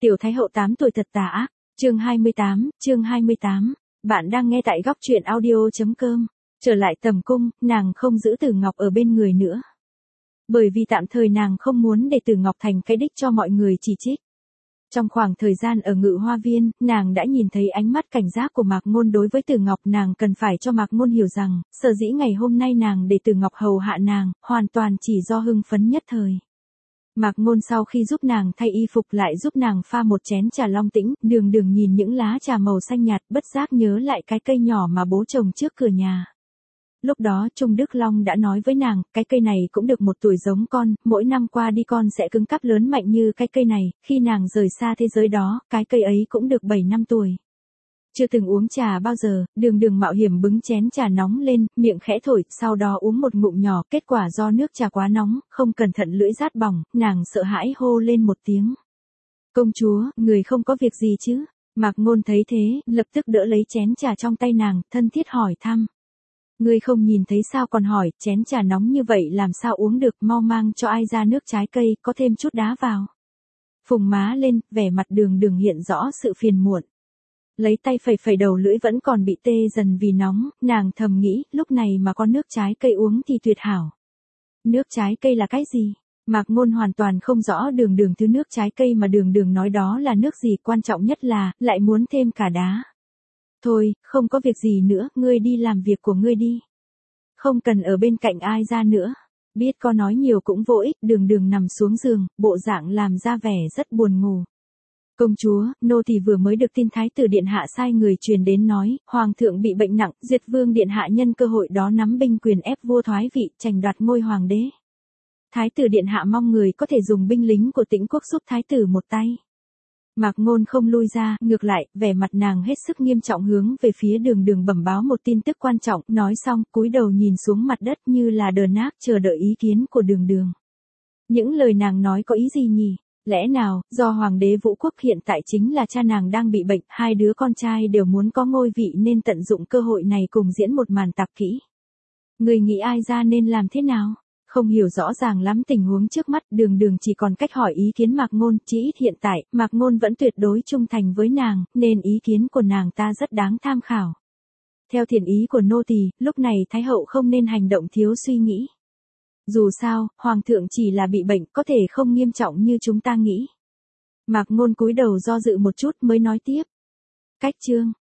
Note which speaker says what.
Speaker 1: Tiểu Thái hậu 8 tuổi thật tà ác, chương 28. Bạn đang nghe tại góc truyện audio.com. Trở lại tầm cung, nàng không giữ Tử Ngọc ở bên người nữa. Bởi vì tạm thời nàng không muốn để Tử Ngọc thành cái đích cho mọi người chỉ trích. Trong khoảng thời gian ở Ngự Hoa Viên, nàng đã nhìn thấy ánh mắt cảnh giác của Mạc Ngôn đối với Tử Ngọc. Nàng cần phải cho Mạc Ngôn hiểu rằng, sở dĩ ngày hôm nay nàng để Tử Ngọc hầu hạ nàng, hoàn toàn chỉ do hưng phấn nhất thời. Mạc Ngôn sau khi giúp nàng thay y phục lại giúp nàng pha một chén trà long tĩnh, Đường Đường nhìn những lá trà màu xanh nhạt bất giác nhớ lại cái cây nhỏ mà bố trồng trước cửa nhà. Lúc đó Trung Đức Long đã nói với nàng, cái cây này cũng được 1 tuổi giống con, mỗi năm qua đi con sẽ cứng cáp lớn mạnh như cái cây này, khi nàng rời xa thế giới đó, cái cây ấy cũng được 7 năm tuổi. Chưa từng uống trà bao giờ, Đường Đường mạo hiểm bưng chén trà nóng lên, miệng khẽ thổi, sau đó uống một ngụm nhỏ, kết quả do nước trà quá nóng, không cẩn thận lưỡi rát bỏng, nàng sợ hãi hô lên một tiếng. Công chúa, người không có việc gì chứ? Mạc Ngôn thấy thế, lập tức đỡ lấy chén trà trong tay nàng, thân thiết hỏi thăm. Ngươi không nhìn thấy sao còn hỏi, chén trà nóng như vậy làm sao uống được, mau mang cho ai ra nước trái cây, có thêm chút đá vào. Phùng má lên, vẻ mặt Đường Đường hiện rõ sự phiền muộn. Lấy tay phẩy đầu lưỡi vẫn còn bị tê dần vì nóng, nàng thầm nghĩ, lúc này mà có nước trái cây uống thì tuyệt hảo. Nước trái cây là cái gì? Mạc Ngôn hoàn toàn không rõ Đường Đường thứ nước trái cây mà Đường Đường nói đó là nước gì, quan trọng nhất là, lại muốn thêm cả đá. Thôi, không có việc gì nữa, ngươi đi làm việc của ngươi đi. Không cần ở bên cạnh ai ra nữa. Biết có nói nhiều cũng vô ích, Đường Đường nằm xuống giường, bộ dạng làm ra vẻ rất buồn ngủ. Công chúa, nô tỳ vừa mới được tin Thái tử điện hạ sai người truyền đến nói, hoàng thượng bị bệnh nặng, Duyệt Vương điện hạ nhân cơ hội đó nắm binh quyền ép vua thoái vị, tranh đoạt ngôi hoàng đế. Thái tử điện hạ mong người có thể dùng binh lính của Tĩnh quốc giúp thái tử một tay. Mạc Ngôn không lui ra, ngược lại, vẻ mặt nàng hết sức nghiêm trọng hướng về phía Đường Đường bẩm báo một tin tức quan trọng, nói xong, cúi đầu nhìn xuống mặt đất như là đờ nát chờ đợi ý kiến của Đường Đường. Những lời nàng nói có ý gì nhỉ? Lẽ nào, do hoàng đế Vũ Quốc hiện tại chính là cha nàng đang bị bệnh, 2 đứa con trai đều muốn có ngôi vị nên tận dụng cơ hội này cùng diễn một màn tạp kỹ. Người nghĩ ai ra nên làm thế nào? Không hiểu rõ ràng lắm tình huống trước mắt, Đường Đường chỉ còn cách hỏi ý kiến Mạc Ngôn, chỉ ít hiện tại, Mạc Ngôn vẫn tuyệt đối trung thành với nàng, nên ý kiến của nàng ta rất đáng tham khảo. Theo thiện ý của nô tỳ, lúc này Thái hậu không nên hành động thiếu suy nghĩ. Dù sao, hoàng thượng chỉ là bị bệnh, có thể không nghiêm trọng như chúng ta nghĩ. Mạc Ngôn cúi đầu do dự một chút mới nói tiếp. Cách chương